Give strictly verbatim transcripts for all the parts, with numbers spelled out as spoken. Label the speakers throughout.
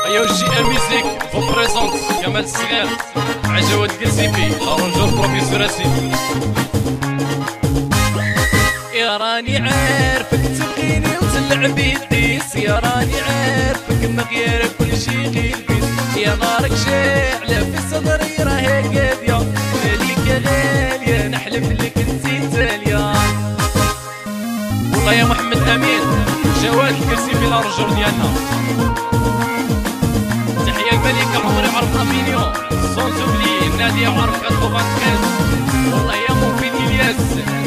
Speaker 1: يا وجي الميزيك فو بريزونت كمال الصغير مع جواد القرزيبي الرجل بروفيسور اسيدي. يا راني عارفك تبغيني وتلعب يديس، يا راني عارفك مغير كل شي غير بيس، يا نارك شاعلة في صدري راهي قادية، ماليك غالية نحلف لك انتي تالية. والله يا محمد امين جواد القرزيبي الرجل ديالنا. تحية الملكة عمري عرف افينيون سون زوبلي نادية عرف ثلاثة والله يا موفين الياس.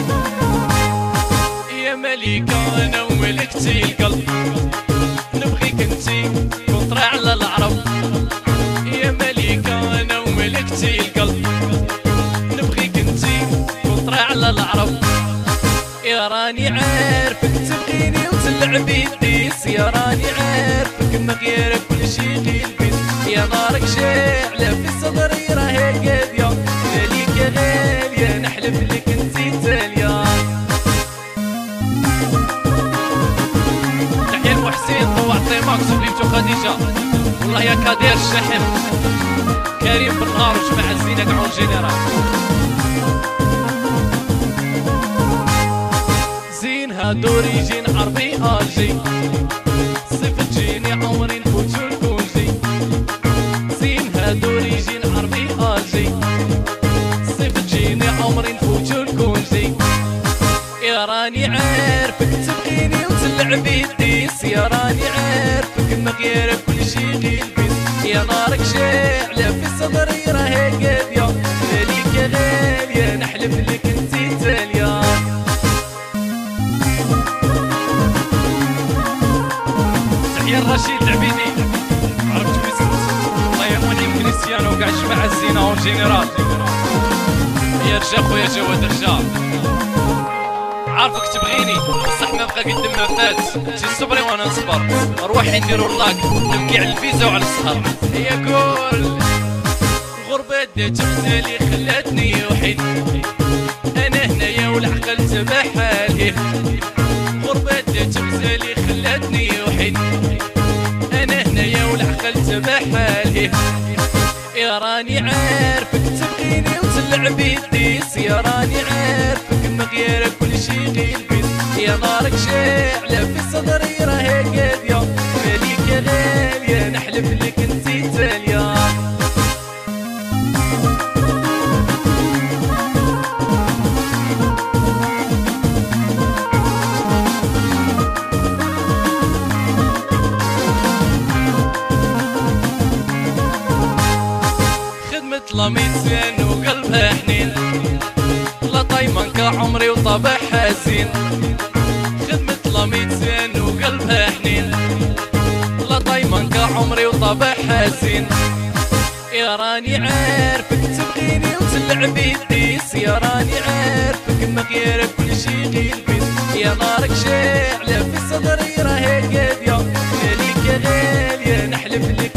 Speaker 1: يا ملكة انا وملكتي القلب نبغيك انتي كونطرا على العرب، يا ملكة انا وملكتي القلب نبغيك انتي كونطرا على العرب. يا راني عارفك تبغيني وتلعب يديس، يا راني عارفك مغير كل شي غير بيس، يا نارك شاعلة في صدري راهي قادية، ماليك غالية نحلف لك انتي تالية. تحية المحسن طوع طيماكس وبنيتو خديجة، والله يا كادير الشاحن كريم بالنار وجماعة الزينة كاع جينيرال. زين هادو ريجين عربي اجي صيف تجيني عمري نفوتو الكونجي، زين هادو ريجين عربي اجي صيف تجيني عمري نفوتو الكونجي. يا راني عارفك تبغيني وتلعب يديس، يا راني عارفك مغير كل شي غير بيس، يا نارك شاعلة في صدري راهي قادية، ماليك غالية نحلف لك انتي تالية. تحية الرشيد العبيدي عرفت باسم الله يا مولي كريستيانو وكاع جماعة الزينة اون جينيرال. يا رجا خويا جواد رجا عارفك تبغيني بصح ما بقى قد ما فات، انتي صبري وانا نصبر روحي نديرو اللاك نبكي على الفيزا وعلى السهر. هي كل الغربة دات غزالي خلاتني وحيد، انا هنايا والعقل تبع حالي، غربة دات غزالي خلاتني وحيد، انا هنايا والعقل تبع حالي. يا راني عارفك تبغيني وتلعب يديس، يا راني عارفك مغير كل شي غير بيس، يا نارك شاعلة في صدري راهي قادية، ماليك غالية نحلف لك انتي تالية. خدمة ميتين وقلبها حنين، لا طيمن كعمري وطبعها زين، خدمة ميتين وقلبها حنين، لا طيمن كعمري وطبعها زين. يا راني عارفك تبغيني وتلعب يديس، يا راني عارفك مغير كل شي غير بيس، يا نارك شاعلة في صدري راهي قادية، ماليك غالية نحلف لك